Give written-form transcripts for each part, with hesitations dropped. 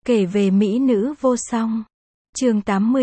Kể về mỹ nữ vô song. Chương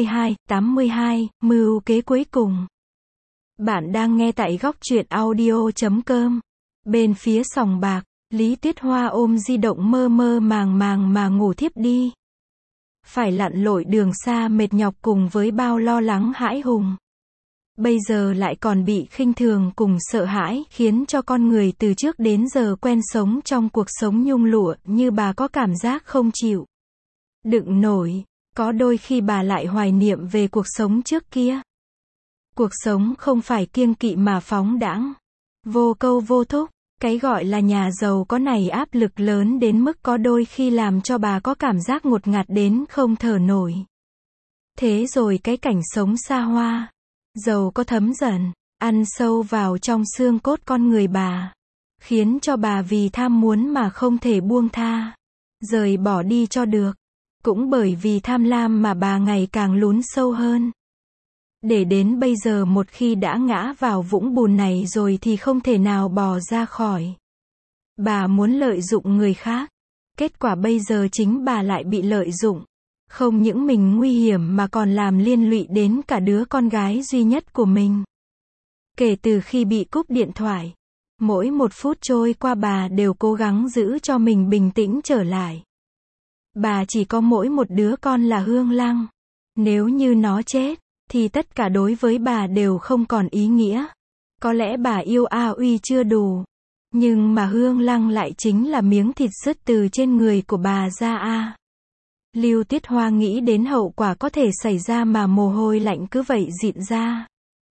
82, mưu kế cuối cùng. Bạn đang nghe tại góc truyện audio.com. Bên phía sòng bạc, Lý Tuyết Hoa ôm di động mơ mơ màng màng mà ngủ thiếp đi. Phải lặn lội đường xa mệt nhọc cùng với bao lo lắng hãi hùng. Bây giờ lại còn bị khinh thường cùng sợ hãi, khiến cho con người từ trước đến giờ quen sống trong cuộc sống nhung lụa như bà có cảm giác không chịu đựng nổi. Có đôi khi bà lại hoài niệm về cuộc sống trước kia. Cuộc sống không phải kiêng kỵ mà phóng đãng, vô câu vô thúc. Cái gọi là nhà giàu có này áp lực lớn đến mức có đôi khi làm cho bà có cảm giác ngột ngạt đến không thở nổi. Thế rồi cái cảnh sống xa hoa, giàu có thấm dần, ăn sâu vào trong xương cốt con người bà, khiến cho bà vì tham muốn mà không thể buông tha, rời bỏ đi cho được. Cũng bởi vì tham lam mà bà ngày càng lún sâu hơn. Để đến bây giờ một khi đã ngã vào vũng bùn này rồi thì không thể nào bò ra khỏi. Bà muốn lợi dụng người khác. Kết quả bây giờ chính bà lại bị lợi dụng. Không những mình nguy hiểm mà còn làm liên lụy đến cả đứa con gái duy nhất của mình. Kể từ khi bị cúp điện thoại, mỗi một phút trôi qua bà đều cố gắng giữ cho mình bình tĩnh trở lại. Bà chỉ có mỗi một đứa con là Hương Lăng. Nếu như nó chết, thì tất cả đối với bà đều không còn ý nghĩa. Có lẽ bà yêu A Uy chưa đủ. Nhưng mà Hương Lăng lại chính là miếng thịt sứt từ trên người của bà ra a. Lưu Tuyết Hoa nghĩ đến hậu quả có thể xảy ra mà mồ hôi lạnh cứ vậy dịn ra.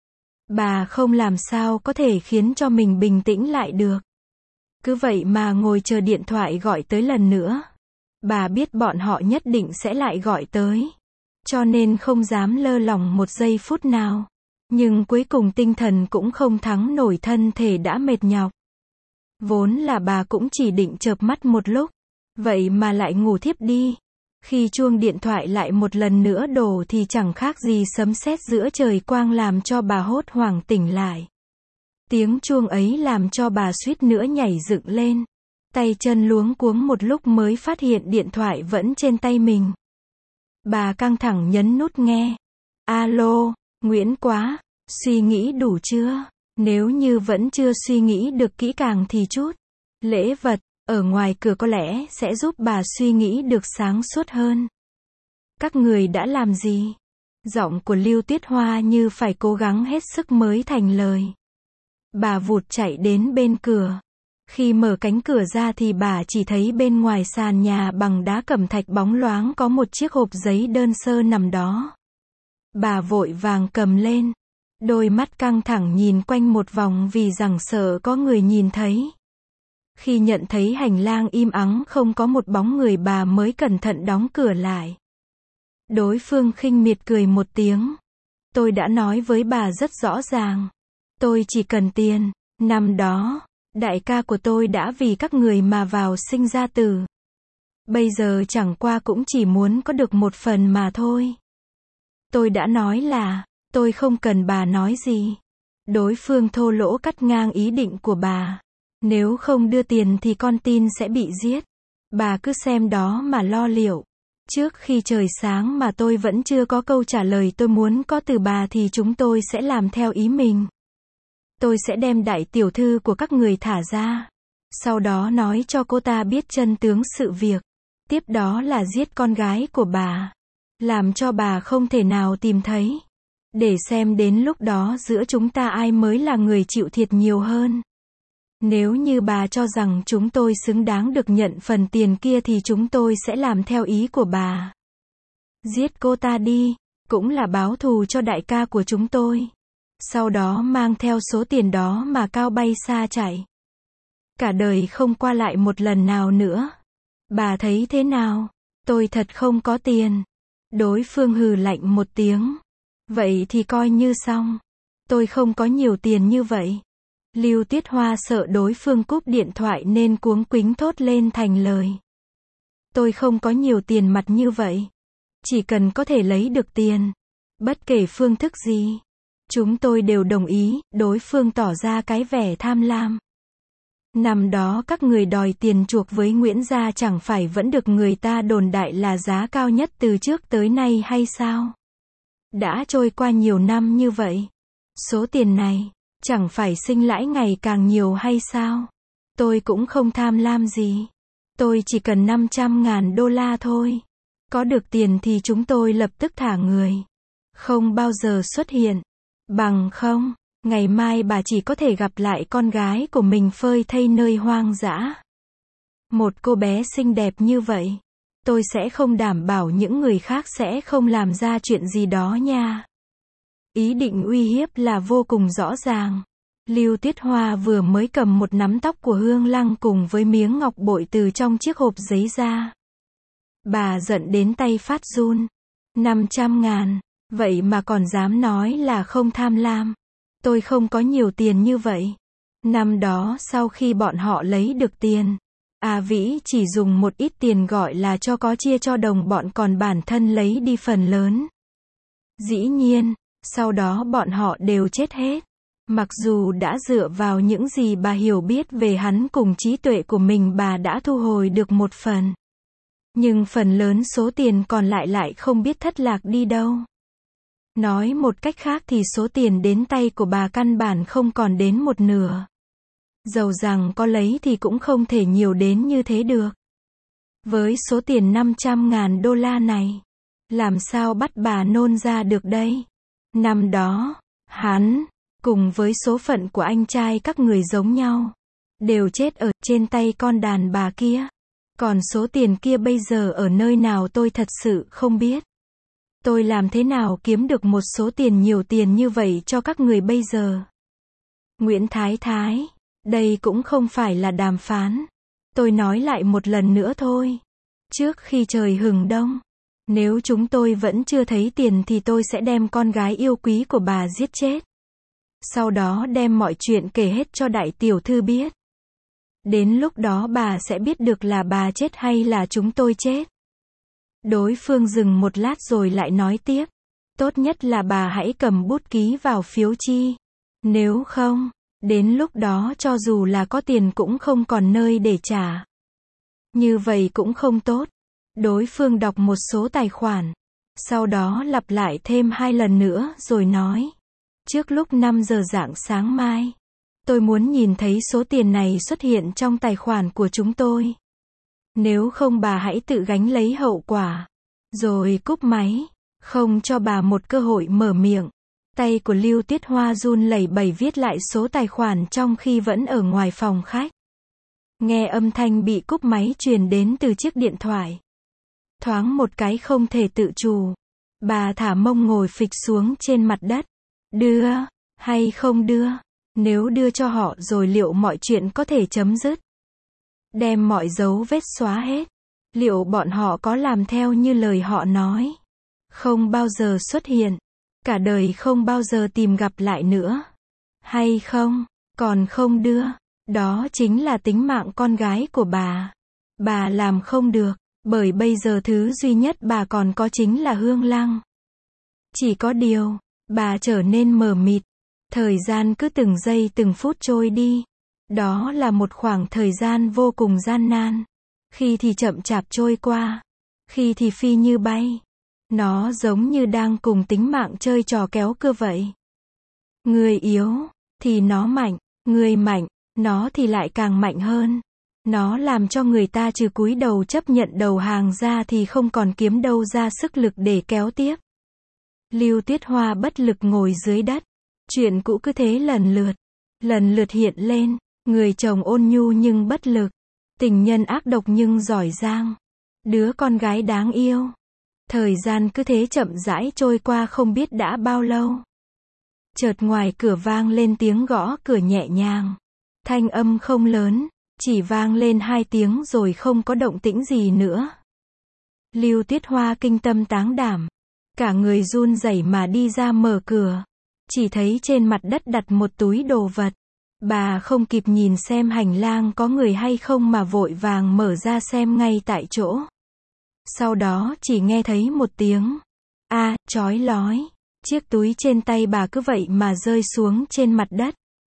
Bà không làm sao có thể khiến cho mình bình tĩnh lại được. Cứ vậy mà ngồi chờ điện thoại gọi tới lần nữa. Bà biết bọn họ nhất định sẽ lại gọi tới. Cho nên không dám lơ lỏng một giây phút nào. Nhưng cuối cùng tinh thần cũng không thắng nổi thân thể đã mệt nhọc. Vốn là bà cũng chỉ định chợp mắt một lúc. Vậy mà lại ngủ thiếp đi. Khi chuông điện thoại lại một lần nữa đổ thì chẳng khác gì sấm sét giữa trời quang làm cho bà hốt hoảng tỉnh lại. Tiếng chuông ấy làm cho bà suýt nữa nhảy dựng lên. Tay chân luống cuống một lúc mới phát hiện điện thoại vẫn trên tay mình. Bà căng thẳng nhấn nút nghe. Alo, Nguyễn Quá, suy nghĩ đủ chưa? Nếu như vẫn chưa suy nghĩ được kỹ càng thì chút lễ vật ở ngoài cửa có lẽ sẽ giúp bà suy nghĩ được sáng suốt hơn. Các người đã làm gì? Giọng của Lưu Tuyết Hoa như phải cố gắng hết sức mới thành lời. Bà vụt chạy đến bên cửa. Khi mở cánh cửa ra thì bà chỉ thấy bên ngoài sàn nhà bằng đá cẩm thạch bóng loáng có một chiếc hộp giấy đơn sơ nằm đó. Bà vội vàng cầm lên. Đôi mắt căng thẳng nhìn quanh một vòng vì rằng sợ có người nhìn thấy. Khi nhận thấy hành lang im ắng không có một bóng người bà mới cẩn thận đóng cửa lại. Đối phương khinh miệt cười một tiếng. Tôi đã nói với bà rất rõ ràng. Tôi chỉ cần tiền. Năm đó, đại ca của tôi đã vì các người mà vào sinh ra tử. Bây giờ chẳng qua cũng chỉ muốn có được một phần mà thôi. Tôi đã nói là, tôi không cần bà nói gì. Đối phương thô lỗ cắt ngang ý định của bà. Nếu không đưa tiền thì con tin sẽ bị giết. Bà cứ xem đó mà lo liệu. Trước khi trời sáng mà tôi vẫn chưa có câu trả lời tôi muốn có từ bà thì chúng tôi sẽ làm theo ý mình. Tôi sẽ đem đại tiểu thư của các người thả ra. Sau đó nói cho cô ta biết chân tướng sự việc. Tiếp đó là giết con gái của bà. Làm cho bà không thể nào tìm thấy. Để xem đến lúc đó giữa chúng ta ai mới là người chịu thiệt nhiều hơn. Nếu như bà cho rằng chúng tôi xứng đáng được nhận phần tiền kia thì chúng tôi sẽ làm theo ý của bà. Giết cô ta đi, cũng là báo thù cho đại ca của chúng tôi. Sau đó mang theo số tiền đó mà cao bay xa chạy. Cả đời không qua lại một lần nào nữa. Bà thấy thế nào? Tôi thật không có tiền. Đối phương hừ lạnh một tiếng. Vậy thì coi như xong. Tôi không có nhiều tiền như vậy. Lưu Tuyết Hoa sợ đối phương cúp điện thoại nên cuống quýnh thốt lên thành lời. Tôi không có nhiều tiền mặt như vậy. Chỉ cần có thể lấy được tiền. Bất kể phương thức gì. Chúng tôi đều đồng ý. Đối phương tỏ ra cái vẻ tham lam. Năm đó các người đòi tiền chuộc với Nguyễn gia chẳng phải vẫn được người ta đồn đại là giá cao nhất từ trước tới nay hay sao? Đã trôi qua nhiều năm như vậy. Số tiền này, chẳng phải sinh lãi ngày càng nhiều hay sao? Tôi cũng không tham lam gì. Tôi chỉ cần 500.000 đô la thôi. Có được tiền thì chúng tôi lập tức thả người. Không bao giờ xuất hiện. Bằng không, ngày mai bà chỉ có thể gặp lại con gái của mình phơi thây nơi hoang dã. Một cô bé xinh đẹp như vậy. Tôi sẽ không đảm bảo những người khác sẽ không làm ra chuyện gì đó nha. Ý định uy hiếp là vô cùng rõ ràng. Lưu Tuyết Hoa vừa mới cầm một nắm tóc của Hương Lăng cùng với miếng ngọc bội từ trong chiếc hộp giấy ra. Bà giận đến tay phát run. 500.000, vậy mà còn dám nói là không tham lam. Tôi không có nhiều tiền như vậy. Năm đó sau khi bọn họ lấy được tiền, A Vĩ chỉ dùng một ít tiền gọi là cho có chia cho đồng bọn, còn bản thân lấy đi phần lớn. Dĩ nhiên, sau đó bọn họ đều chết hết. Mặc dù đã dựa vào những gì bà hiểu biết về hắn cùng trí tuệ của mình, bà đã thu hồi được một phần. Nhưng phần lớn số tiền còn lại lại không biết thất lạc đi đâu. Nói một cách khác thì số tiền đến tay của bà căn bản không còn đến một nửa. Dầu rằng có lấy thì cũng không thể nhiều đến như thế được. Với số tiền 500.000 đô la này, làm sao bắt bà nôn ra được đây? Năm đó, hắn, cùng với số phận của anh trai các người giống nhau, đều chết ở trên tay con đàn bà kia. Còn số tiền kia bây giờ ở nơi nào tôi thật sự không biết. Tôi làm thế nào kiếm được một số tiền nhiều tiền như vậy cho các người bây giờ? Nguyễn Thái Thái, đây cũng không phải là đàm phán. Tôi nói lại một lần nữa thôi. Trước khi trời hừng đông, nếu chúng tôi vẫn chưa thấy tiền thì tôi sẽ đem con gái yêu quý của bà giết chết. Sau đó đem mọi chuyện kể hết cho đại tiểu thư biết. Đến lúc đó bà sẽ biết được là bà chết hay là chúng tôi chết. Đối phương dừng một lát rồi lại nói tiếp. Tốt nhất là bà hãy cầm bút ký vào phiếu chi. Nếu không, đến lúc đó cho dù là có tiền cũng không còn nơi để trả. Như vậy cũng không tốt. Đối phương đọc một số tài khoản. Sau đó lặp lại thêm 2 lần nữa rồi nói. Trước lúc 5 giờ rạng sáng mai, tôi muốn nhìn thấy số tiền này xuất hiện trong tài khoản của chúng tôi. Nếu không bà hãy tự gánh lấy hậu quả. Rồi cúp máy, không cho bà một cơ hội mở miệng. Tay của Lưu Tuyết Hoa run lẩy bẩy viết lại số tài khoản trong khi vẫn ở ngoài phòng khách. Nghe âm thanh bị cúp máy truyền đến từ chiếc điện thoại. Thoáng một cái không thể tự chủ. Bà thả mông ngồi phịch xuống trên mặt đất. Đưa, hay không đưa? Nếu đưa cho họ rồi liệu mọi chuyện có thể chấm dứt? Đem mọi dấu vết xóa hết. Liệu bọn họ có làm theo như lời họ nói? Không bao giờ xuất hiện. Cả đời không bao giờ tìm gặp lại nữa. Hay không? Còn không đưa. Đó chính là tính mạng con gái của bà. Bà làm không được. Bởi bây giờ thứ duy nhất bà còn có chính là Hương Lăng. Chỉ có điều, bà trở nên mờ mịt. Thời gian cứ từng giây từng phút trôi đi. Đó là một khoảng thời gian vô cùng gian nan. Khi thì chậm chạp trôi qua. Khi thì phi như bay. Nó giống như đang cùng tính mạng chơi trò kéo cưa vậy. Người yếu, thì nó mạnh. Người mạnh, nó thì lại càng mạnh hơn. Nó làm cho người ta trừ cúi đầu chấp nhận đầu hàng ra thì không còn kiếm đâu ra sức lực để kéo tiếp. Lưu Tuyết Hoa bất lực ngồi dưới đất. Chuyện cũ cứ thế lần lượt hiện lên. Người chồng ôn nhu nhưng bất lực. Tình nhân ác độc nhưng giỏi giang. Đứa con gái đáng yêu. Thời gian cứ thế chậm rãi trôi qua không biết đã bao lâu. Chợt ngoài cửa vang lên tiếng gõ cửa nhẹ nhàng. Thanh âm không lớn, chỉ vang lên 2 tiếng rồi không có động tĩnh gì nữa. Lưu Tuyết Hoa kinh tâm táng đảm. Cả người run rẩy mà đi ra mở cửa. Chỉ thấy trên mặt đất đặt một túi đồ vật. Bà không kịp nhìn xem hành lang có người hay không mà vội vàng mở ra xem ngay tại chỗ. Sau đó chỉ nghe thấy một tiếng chói lói. Chiếc túi trên tay bà cứ vậy mà rơi xuống trên mặt đất.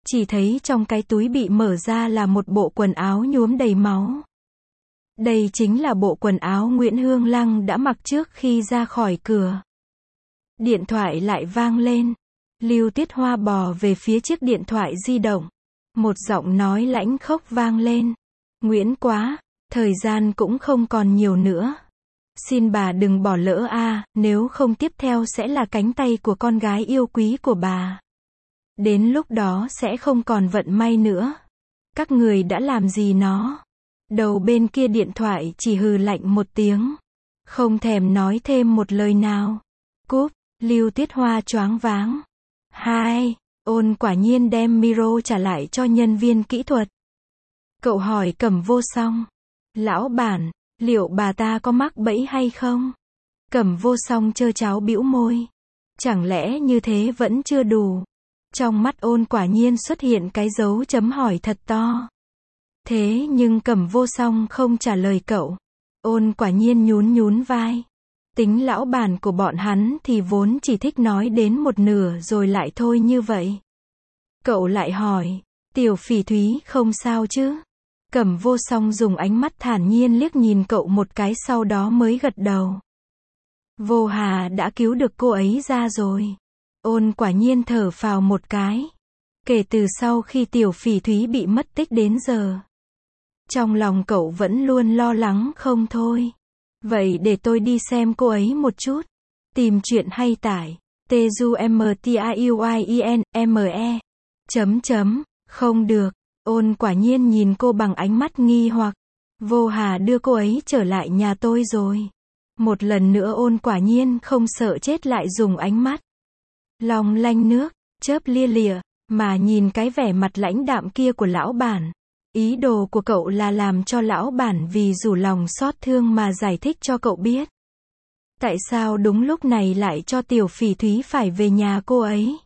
chỉ thấy trong cái túi bị mở ra là một bộ quần áo nhuốm đầy máu. Đây chính là bộ quần áo Nguyễn Hương Lăng đã mặc trước khi ra khỏi cửa. Điện thoại lại vang lên. Lưu Tuyết Hoa bò về phía chiếc điện thoại di động. Một giọng nói lãnh khốc vang lên. Nguyễn quá, thời gian cũng không còn nhiều nữa. Xin bà đừng bỏ lỡ nếu không tiếp theo sẽ là cánh tay của con gái yêu quý của bà. Đến lúc đó sẽ không còn vận may nữa. Các người đã làm gì nó? Đầu bên kia điện thoại chỉ hừ lạnh một tiếng. Không thèm nói thêm một lời nào. Cúp, Lưu Tuyết Hoa choáng váng. Ôn quả nhiên đem micro trả lại cho nhân viên kỹ thuật. Cậu hỏi Cẩm Vô Song. Lão bản, liệu bà ta có mắc bẫy hay không? Cẩm Vô Song trơ tráo bĩu môi. Chẳng lẽ như thế vẫn chưa đủ? Trong mắt Ôn quả nhiên xuất hiện cái dấu chấm hỏi thật to. Thế nhưng Cẩm Vô Song không trả lời cậu. Ôn quả nhiên nhún vai. Tính lão bản của bọn hắn thì vốn chỉ thích nói đến một nửa rồi lại thôi như vậy. Cậu lại hỏi, Tiểu Phỉ Thúy không sao chứ? Cẩm Vô Song dùng ánh mắt thản nhiên liếc nhìn cậu một cái sau đó mới gật đầu. Vô Hà đã cứu được cô ấy ra rồi. Ôn quả nhiên thở phào một cái. Kể từ sau khi Tiểu Phỉ Thúy bị mất tích đến giờ, trong lòng cậu vẫn luôn lo lắng không thôi. Vậy để tôi đi xem cô ấy một chút. Tìm chuyện hay tải. TUMTAUIENME. Không được. Ôn quả nhiên nhìn cô bằng ánh mắt nghi hoặc. Vô Hà đưa cô ấy trở lại nhà tôi rồi. Một lần nữa Ôn quả nhiên không sợ chết lại dùng ánh mắt long lanh nước, chớp lia lịa, mà nhìn cái vẻ mặt lãnh đạm kia của lão bản. Ý đồ của cậu là làm cho lão bản vì rủ lòng xót thương mà giải thích cho cậu biết. Tại sao đúng lúc này lại cho Tiểu Phỉ Thúy phải về nhà cô ấy?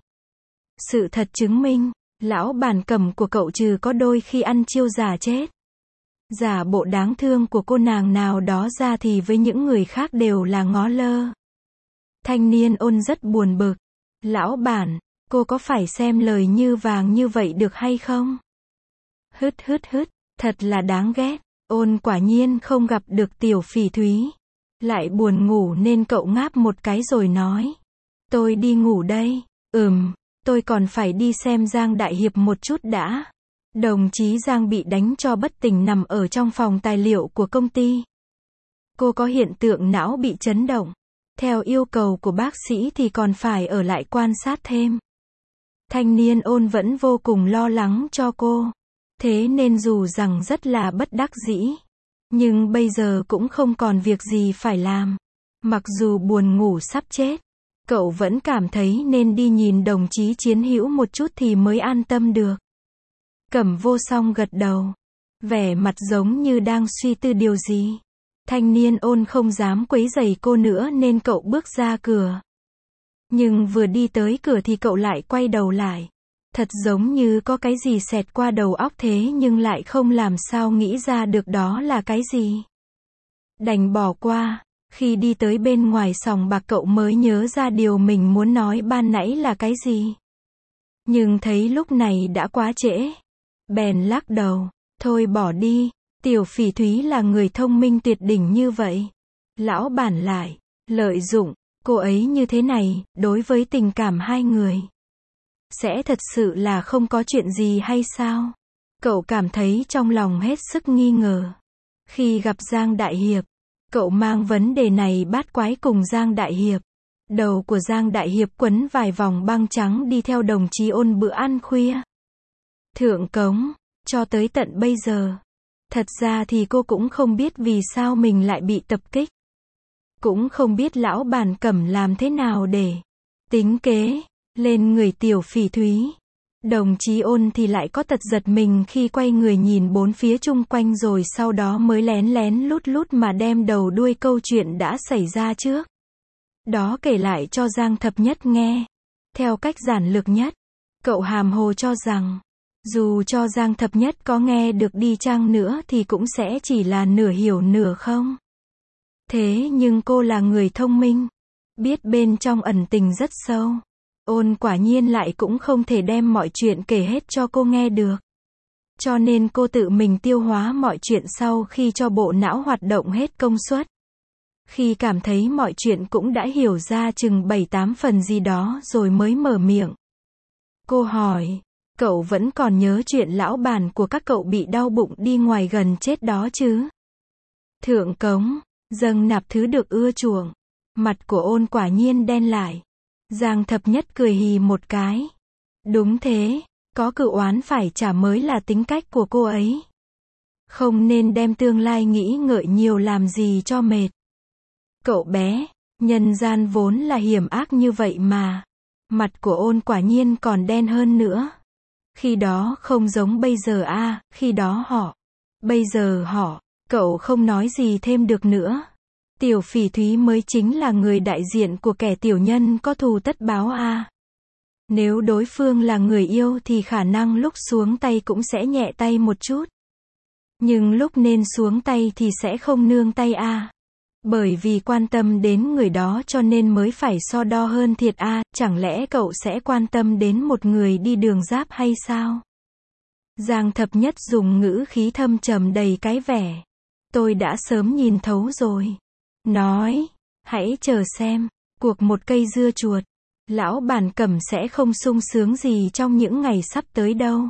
Sự thật chứng minh, lão bản Cẩm của cậu trừ có đôi khi ăn chiêu giả chết, giả bộ đáng thương của cô nàng nào đó ra thì với những người khác đều là ngó lơ. Thanh niên Ôn rất buồn bực. Lão bản, cô có phải xem lời như vàng như vậy được hay không? Hứt, thật là đáng ghét. Ôn quả nhiên không gặp được Tiểu Phỉ Thúy. Lại buồn ngủ nên cậu ngáp một cái rồi nói. Tôi đi ngủ đây. Tôi còn phải đi xem Giang Đại Hiệp một chút đã. Đồng chí Giang bị đánh cho bất tỉnh nằm ở trong phòng tài liệu của công ty. Cô có hiện tượng não bị chấn động. Theo yêu cầu của bác sĩ thì còn phải ở lại quan sát thêm. Thanh niên Ôn vẫn vô cùng lo lắng cho cô. Thế nên dù rằng rất là bất đắc dĩ, nhưng bây giờ cũng không còn việc gì phải làm. Mặc dù buồn ngủ sắp chết, cậu vẫn cảm thấy nên đi nhìn đồng chí Chiến Hữu một chút thì mới an tâm được. Cẩm Vô Song gật đầu, vẻ mặt giống như đang suy tư điều gì. Thanh niên Ôn không dám quấy rầy cô nữa nên cậu bước ra cửa. Nhưng vừa đi tới cửa thì cậu lại quay đầu lại. Thật giống như có cái gì xẹt qua đầu óc thế nhưng lại không làm sao nghĩ ra được đó là cái gì. Đành bỏ qua. Khi đi tới bên ngoài sòng bạc cậu mới nhớ ra điều mình muốn nói ban nãy là cái gì. Nhưng thấy lúc này đã quá trễ. Bèn lắc đầu. Thôi bỏ đi. Tiểu Phỉ Thúy là người thông minh tuyệt đỉnh như vậy. Lão bản lại lợi dụng cô ấy như thế này, đối với tình cảm hai người. Sẽ thật sự là không có chuyện gì hay sao? Cậu cảm thấy trong lòng hết sức nghi ngờ. Khi gặp Giang Đại Hiệp, cậu mang vấn đề này bát quái cùng Giang Đại Hiệp. Đầu của Giang Đại Hiệp quấn vài vòng băng trắng đi theo đồng chí Ôn bữa ăn khuya. Thượng cống, cho tới tận bây giờ. Thật ra thì cô cũng không biết vì sao mình lại bị tập kích. Cũng không biết lão bản Cẩm làm thế nào để tính kế lên người Tiểu Phỉ Thúy. Đồng chí Ôn thì lại có tật giật mình khi quay người nhìn bốn phía chung quanh rồi sau đó mới lén lén lút lút mà đem đầu đuôi câu chuyện đã xảy ra trước đó kể lại cho Giang Thập Nhất nghe. Theo cách giản lược nhất, cậu hàm hồ cho rằng, dù cho Giang Thập Nhất có nghe được đi chăng nữa thì cũng sẽ chỉ là nửa hiểu nửa không. Thế nhưng cô là người thông minh, biết bên trong ẩn tình rất sâu. Ôn quả nhiên lại cũng không thể đem mọi chuyện kể hết cho cô nghe được. Cho nên cô tự mình tiêu hóa mọi chuyện sau khi cho bộ não hoạt động hết công suất. Khi cảm thấy mọi chuyện cũng đã hiểu ra chừng 7-8 phần gì đó rồi mới mở miệng. Cô hỏi, cậu vẫn còn nhớ chuyện lão bản của các cậu bị đau bụng đi ngoài gần chết đó chứ? Thượng cống, dâng nạp thứ được ưa chuộng. Mặt của Ôn quả nhiên đen lại. Giang Thập Nhất cười hì một cái. Đúng thế, có cự oán phải trả mới là tính cách của cô ấy. Không nên đem tương lai nghĩ ngợi nhiều làm gì cho mệt. Cậu bé, nhân gian vốn là hiểm ác như vậy mà. Mặt của Ôn quả nhiên còn đen hơn nữa. Khi đó không giống bây giờ a, khi đó họ. Bây giờ họ, cậu không nói gì thêm được nữa. Tiểu Phỉ Thúy mới chính là người đại diện của kẻ tiểu nhân có thù tất báo a. Nếu đối phương là người yêu thì khả năng lúc xuống tay cũng sẽ nhẹ tay một chút. Nhưng lúc nên xuống tay thì sẽ không nương tay a. Bởi vì quan tâm đến người đó cho nên mới phải so đo hơn thiệt a, chẳng lẽ cậu sẽ quan tâm đến một người đi đường giáp hay sao? Giang Thập Nhất dùng ngữ khí thâm trầm đầy cái vẻ. Tôi đã sớm nhìn thấu rồi. Nói, hãy chờ xem, cuộc một cây dưa chuột. Lão bản Cẩm sẽ không sung sướng gì trong những ngày sắp tới đâu.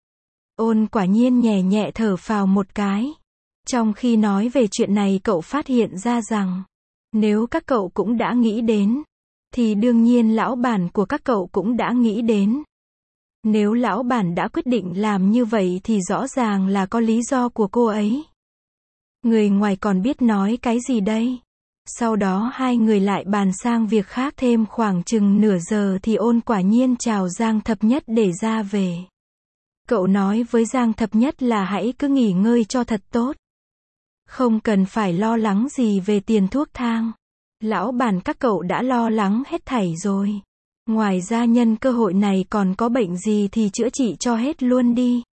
Ôn quả nhiên nhẹ nhẹ thở phào một cái. Trong khi nói về chuyện này cậu phát hiện ra rằng, nếu các cậu cũng đã nghĩ đến, thì đương nhiên lão bản của các cậu cũng đã nghĩ đến. Nếu lão bản đã quyết định làm như vậy thì rõ ràng là có lý do của cô ấy. Người ngoài còn biết nói cái gì đây? Sau đó hai người lại bàn sang việc khác thêm khoảng chừng nửa giờ thì Ôn quả nhiên chào Giang Thập Nhất để ra về. Cậu nói với Giang Thập Nhất là hãy cứ nghỉ ngơi cho thật tốt. Không cần phải lo lắng gì về tiền thuốc thang. Lão bản các cậu đã lo lắng hết thảy rồi. Ngoài ra nhân cơ hội này còn có bệnh gì thì chữa trị cho hết luôn đi.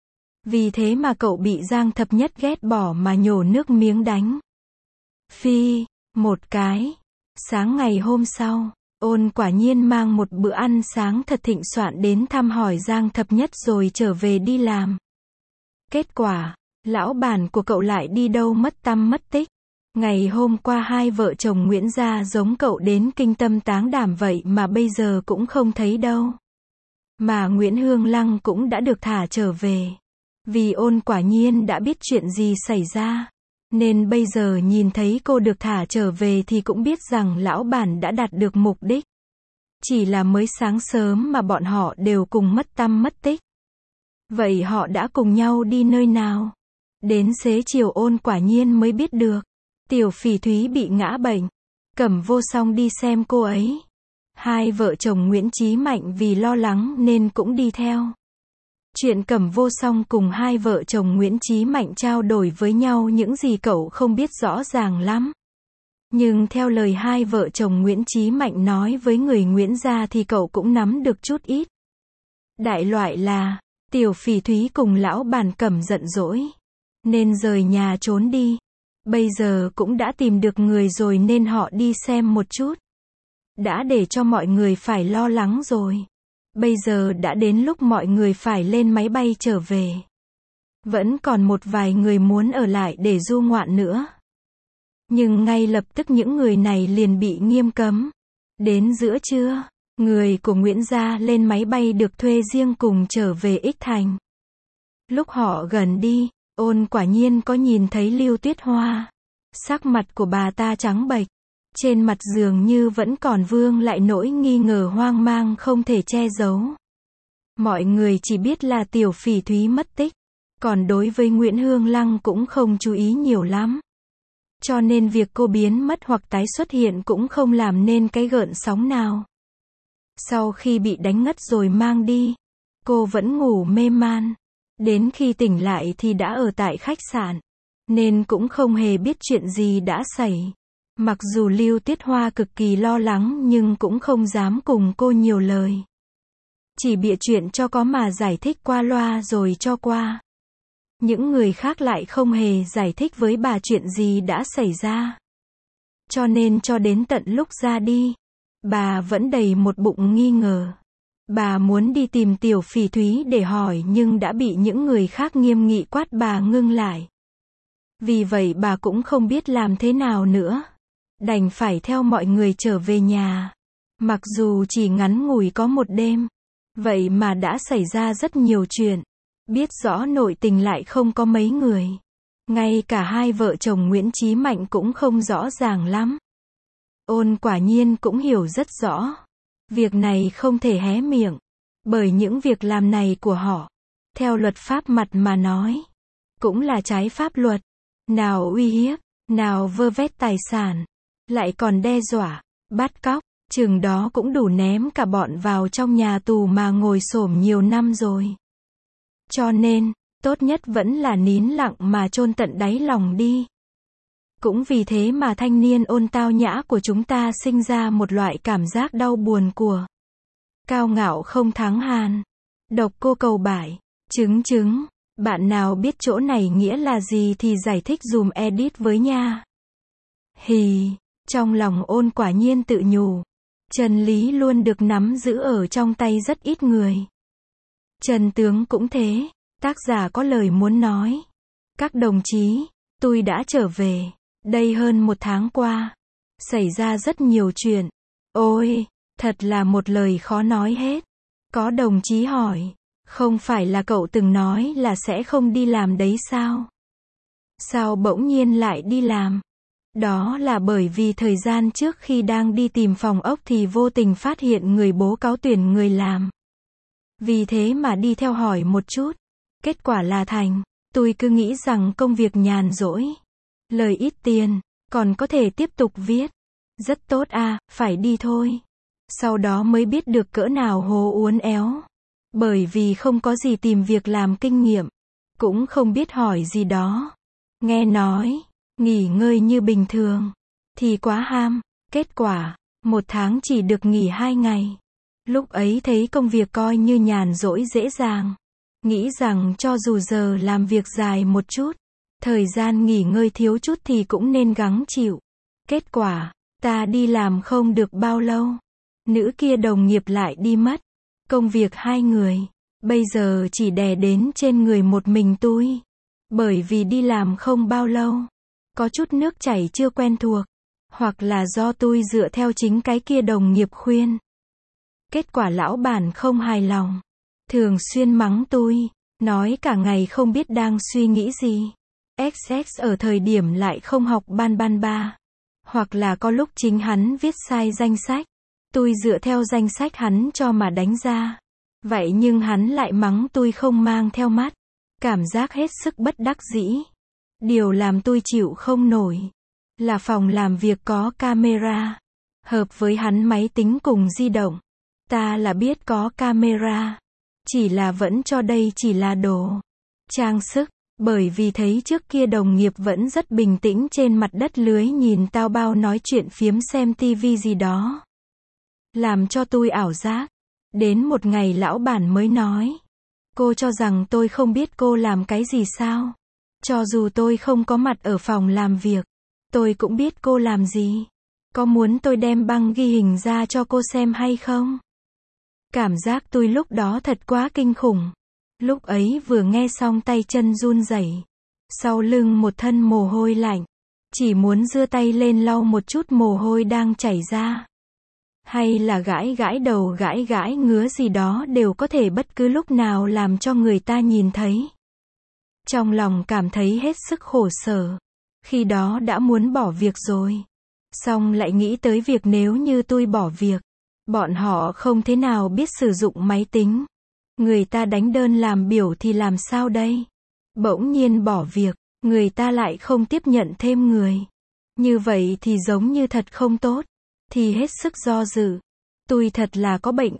Vì thế mà cậu bị Giang Thập Nhất ghét bỏ mà nhổ nước miếng đánh. Phi, một cái. Sáng ngày hôm sau, Ôn quả nhiên mang một bữa ăn sáng thật thịnh soạn đến thăm hỏi Giang Thập Nhất rồi trở về đi làm. Kết quả, lão bản của cậu lại đi đâu mất tăm mất tích. Ngày hôm qua hai vợ chồng Nguyễn gia giống cậu đến kinh tâm táng đảm vậy mà bây giờ cũng không thấy đâu. Mà Nguyễn Hương Lăng cũng đã được thả trở về. Vì Ôn quả nhiên đã biết chuyện gì xảy ra. Nên bây giờ nhìn thấy cô được thả trở về thì cũng biết rằng lão bản đã đạt được mục đích. Chỉ là mới sáng sớm mà bọn họ đều cùng mất tăm mất tích. Vậy họ đã cùng nhau đi nơi nào? Đến xế chiều Ôn quả nhiên mới biết được. Tiểu Phỉ Thúy bị ngã bệnh. Cẩm Vô Song đi xem cô ấy. Hai vợ chồng Nguyễn Chí Mạnh vì lo lắng nên cũng đi theo. Chuyện Cẩm Vô Song cùng hai vợ chồng Nguyễn Chí Mạnh trao đổi với nhau những gì cậu không biết rõ ràng lắm. Nhưng theo lời hai vợ chồng Nguyễn Chí Mạnh nói với người Nguyễn gia thì cậu cũng nắm được chút ít. Đại loại là, Tiểu Phỉ Thúy cùng lão bản Cẩm giận dỗi. Nên rời nhà trốn đi. Bây giờ cũng đã tìm được người rồi nên họ đi xem một chút. Đã để cho mọi người phải lo lắng rồi. Bây giờ đã đến lúc mọi người phải lên máy bay trở về. Vẫn còn một vài người muốn ở lại để du ngoạn nữa. Nhưng ngay lập tức những người này liền bị nghiêm cấm. Đến giữa trưa, người của Nguyễn gia lên máy bay được thuê riêng cùng trở về Ích Thành. Lúc họ gần đi, Ôn quả nhiên có nhìn thấy Lưu Tuyết Hoa. Sắc mặt của bà ta trắng bệch. Trên mặt dường như vẫn còn vương lại nỗi nghi ngờ hoang mang không thể che giấu. Mọi người chỉ biết là Tiểu Phỉ Thúy mất tích. Còn đối với Nguyễn Hương Lăng cũng không chú ý nhiều lắm. Cho nên việc cô biến mất hoặc tái xuất hiện cũng không làm nên cái gợn sóng nào. Sau khi bị đánh ngất rồi mang đi, cô vẫn ngủ mê man. Đến khi tỉnh lại thì đã ở tại khách sạn. Nên cũng không hề biết chuyện gì đã xảy. Mặc dù Lưu Tuyết Hoa cực kỳ lo lắng nhưng cũng không dám cùng cô nhiều lời. Chỉ bịa chuyện cho có mà giải thích qua loa rồi cho qua. Những người khác lại không hề giải thích với bà chuyện gì đã xảy ra. Cho nên cho đến tận lúc ra đi, Bà vẫn đầy một bụng nghi ngờ. Bà muốn đi tìm Tiểu Phỉ Thúy để hỏi nhưng đã bị những người khác nghiêm nghị quát bà ngưng lại. Vì vậy bà cũng không biết làm thế nào nữa. Đành phải theo mọi người trở về nhà. Mặc dù chỉ ngắn ngủi có một đêm. Vậy mà đã xảy ra rất nhiều chuyện. Biết rõ nội tình lại không có mấy người. Ngay cả hai vợ chồng Nguyễn Chí Mạnh cũng không rõ ràng lắm. Ôn quả nhiên cũng hiểu rất rõ. Việc này không thể hé miệng. Bởi những việc làm này của họ, theo luật pháp mặt mà nói, cũng là trái pháp luật. Nào uy hiếp, nào vơ vét tài sản, lại còn đe dọa, bắt cóc, chừng đó cũng đủ ném cả bọn vào trong nhà tù mà ngồi xổm nhiều năm rồi. Cho nên, tốt nhất vẫn là nín lặng mà chôn tận đáy lòng đi. Cũng vì thế mà thanh niên Ôn tao nhã của chúng ta sinh ra một loại cảm giác đau buồn của cao ngạo không thắng hàn. Độc cô cầu bại, chứng, bạn nào biết chỗ này nghĩa là gì thì giải thích dùm edit với nha. Hì, trong lòng Ôn quả nhiên tự nhủ. Chân lý luôn được nắm giữ ở trong tay rất ít người. Chân tướng cũng thế, tác giả có lời muốn nói. Các đồng chí, tôi đã trở về. Đây hơn một tháng qua. Xảy ra rất nhiều chuyện. Ôi, thật là một lời khó nói hết. Có đồng chí hỏi, không phải là cậu từng nói là sẽ không đi làm đấy sao? Sao bỗng nhiên lại đi làm? Đó là bởi vì thời gian trước khi đang đi tìm phòng ốc thì vô tình phát hiện người bố cáo tuyển người làm. Vì thế mà đi theo hỏi một chút. Kết quả là thành. Tôi cứ nghĩ rằng công việc nhàn rỗi. Lời ít tiền, còn có thể tiếp tục viết. Rất tốt à, phải đi thôi. Sau đó mới biết được cỡ nào hố uốn éo. Bởi vì không có gì tìm việc làm kinh nghiệm. Cũng không biết hỏi gì đó. Nghe nói, nghỉ ngơi như bình thường. Thì quá ham. Kết quả, một tháng chỉ được nghỉ 2 ngày. Lúc ấy thấy công việc coi như nhàn rỗi dễ dàng. Nghĩ rằng cho dù giờ làm việc dài một chút, thời gian nghỉ ngơi thiếu chút thì cũng nên gắng chịu. Kết quả, ta đi làm không được bao lâu. Nữ kia đồng nghiệp lại đi mất. Công việc 2 người, bây giờ chỉ đè đến trên người một mình tôi. Bởi vì đi làm không bao lâu. Có chút nước chảy chưa quen thuộc. Hoặc là do tôi dựa theo chính cái kia đồng nghiệp khuyên. Kết quả lão bản không hài lòng. Thường xuyên mắng tôi. Nói cả ngày không biết đang suy nghĩ gì. XX ở thời điểm lại không học ban ba. Hoặc là có lúc chính hắn viết sai danh sách. Tôi dựa theo danh sách hắn cho mà đánh ra. Vậy nhưng hắn lại mắng tôi không mang theo mắt. Cảm giác hết sức bất đắc dĩ. Điều làm tôi chịu không nổi là phòng làm việc có camera. Hợp với hắn máy tính cùng di động. Ta là biết có camera. Chỉ là vẫn cho đây chỉ là đồ trang sức. Bởi vì thấy trước kia đồng nghiệp vẫn rất bình tĩnh trên mặt đất lưới nhìn tao bao nói chuyện phiếm xem tivi gì đó. Làm cho tôi ảo giác. Đến một ngày lão bản mới nói. Cô cho rằng tôi không biết cô làm cái gì sao? Cho dù tôi không có mặt ở phòng làm việc, tôi cũng biết cô làm gì. Có muốn tôi đem băng ghi hình ra cho cô xem hay không? Cảm giác tôi lúc đó thật quá kinh khủng. Lúc ấy vừa nghe xong tay chân run rẩy, sau lưng một thân mồ hôi lạnh. Chỉ muốn giơ tay lên lau một chút mồ hôi đang chảy ra. Hay là gãi gãi đầu gãi gãi ngứa gì đó đều có thể bất cứ lúc nào làm cho người ta nhìn thấy. Trong lòng cảm thấy hết sức khổ sở. Khi đó đã muốn bỏ việc rồi. Xong lại nghĩ tới việc nếu như tôi bỏ việc. Bọn họ không thế nào biết sử dụng máy tính. Người ta đánh đơn làm biểu thì làm sao đây? Bỗng nhiên bỏ việc, người ta lại không tiếp nhận thêm người. Như vậy thì giống như thật không tốt. Thì hết sức do dự. Tôi thật là có bệnh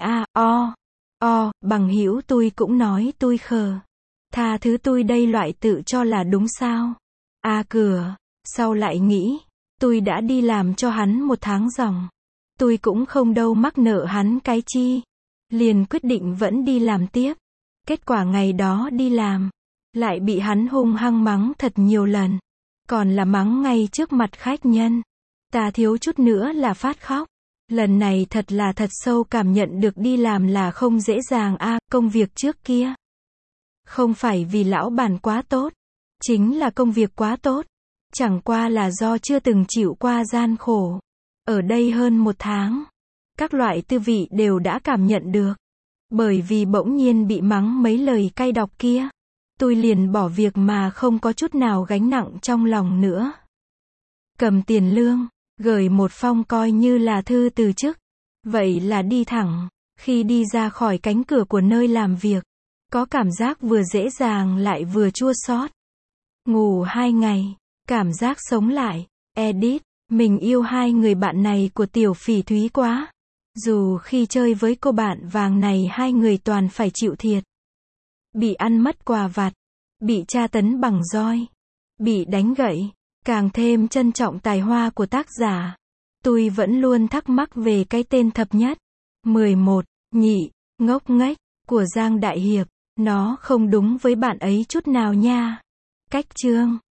bằng hữu tôi cũng nói tôi khờ. Tha thứ tôi đây loại tự cho là đúng sao? Cửa. Sau lại nghĩ, tôi đã đi làm cho hắn 1 tháng ròng. Tôi cũng không đâu mắc nợ hắn cái chi. Liền quyết định vẫn đi làm tiếp. Kết quả ngày đó đi làm, lại bị hắn hung hăng mắng thật nhiều lần. Còn là mắng ngay trước mặt khách nhân. Ta thiếu chút nữa là phát khóc. Lần này thật sâu cảm nhận được đi làm là không dễ dàng công việc trước kia. Không phải vì lão bản quá tốt, chính là công việc quá tốt. Chẳng qua là do chưa từng chịu qua gian khổ. Ở đây hơn 1 tháng, các loại tư vị đều đã cảm nhận được. Bởi vì bỗng nhiên bị mắng mấy lời cay độc kia, tôi liền bỏ việc mà không có chút nào gánh nặng trong lòng nữa. Cầm tiền lương, gửi một phong coi như là thư từ chức. Vậy là đi thẳng. Khi đi ra khỏi cánh cửa của nơi làm việc, có cảm giác vừa dễ dàng lại vừa chua xót. Ngủ 2 ngày, cảm giác sống lại. Edit, mình yêu 2 người bạn này của Tiểu Phỉ Thúy quá. Dù khi chơi với cô bạn vàng này 2 người toàn phải chịu thiệt. Bị ăn mất quà vặt, bị tra tấn bằng roi, bị đánh gậy, càng thêm trân trọng tài hoa của tác giả. Tôi vẫn luôn thắc mắc về cái tên thập nhất, 11, nhị, ngốc nghếch, của Giang Đại Hiệp. Nó không đúng với bạn ấy chút nào nha. Cách chương